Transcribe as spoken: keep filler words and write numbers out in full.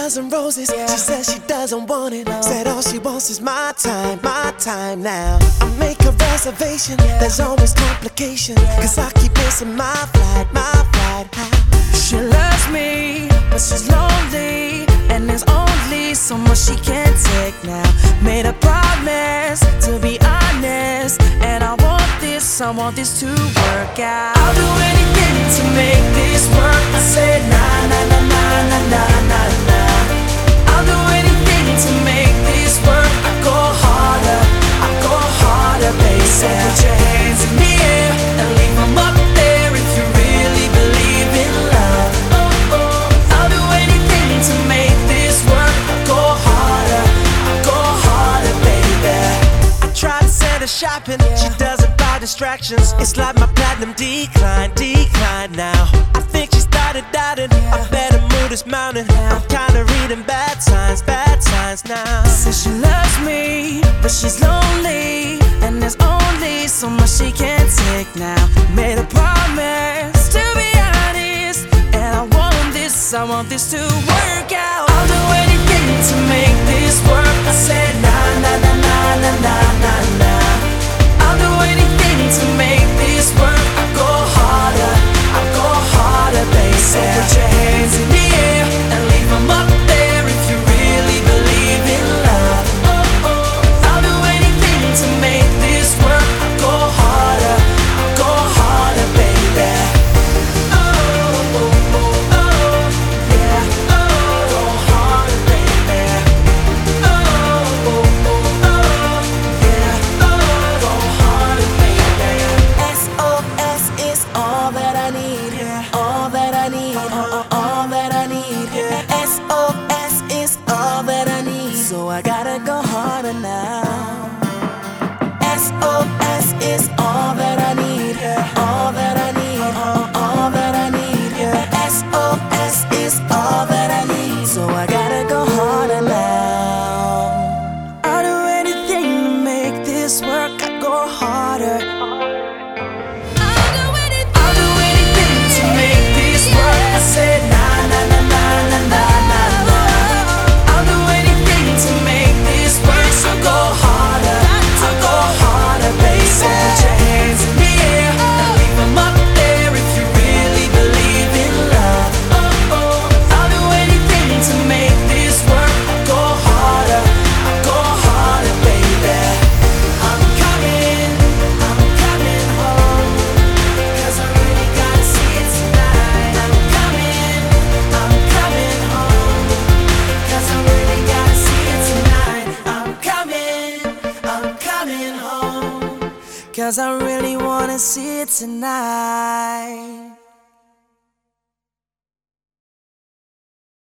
dozen roses. Yeah. She says she doesn't want it. No. Said all she wants is my time, my time now. I make a reservation. Yeah. There's always complication. Yeah. Cause I keep missing my flight, my flight. She loves me, but she's lonely, and there's only so much she can take now. Made a promise, to be honest, and I want this, I want this to work out. I'll do anything to make this work. I said nah, nah, nah, nah, nah, nah, nah, nah. I'll do anything to make this work. I go harder, I go harder, baby. So put your hands in the air and leave them up there if you really believe in love. Oh, oh. I'll do anything to make this work. I go harder, I go harder, baby. I try to send her shopping. Yeah. She doesn't buy distractions. It's like my platinum decline, decline now. I think she started doubting. Yeah. I bet her mood is mounting. Yeah. I'm kinda reading bad signs, bad signs now. Says she loves me, but she's lonely, and there's only so much she can take now. Made a promise, to be honest, and I want this, I want this to work out. I'll do anything to make this work. I said nah, nah, nah, nah, nah, nah, nah, nah. I'll do anything to make this work. I go harder, I go harder, baby. So put your hands in the air and leave them up there if you really believe in love. Oh, oh. I'll do anything to make this work. I go harder, I go harder, baby. Oh, oh, oh, oh, yeah. Oh, go harder, baby. Oh, oh, oh, oh, yeah. Oh, go harder, baby. S O S is all that I need, all that I need, all, all that I need. S O S is all that I need, so I gotta go harder now. S O S is all that I need, all that I need, all, all that I need. S O S is all that I need, so I gotta go harder now. I'll do anything to make this work. I go harder. I'll do anything, I'll do anything to make this work. I said nah, nah, nah, nah, nah, nah, nah, nah. I'll do anything to make this work. So go harder, I go harder, baby. So put your hands in the air and leave them up there if you really believe in love. Oh, oh. I'll do anything to make this work. I go harder, I go harder, baby. I'm coming, I'm coming home, 'cause I really gotta see it tonight. I'm coming, I'm coming home, 'cause I really gotta see it tonight. I'm coming, I'm coming home, 'cause I really wanna see it tonight.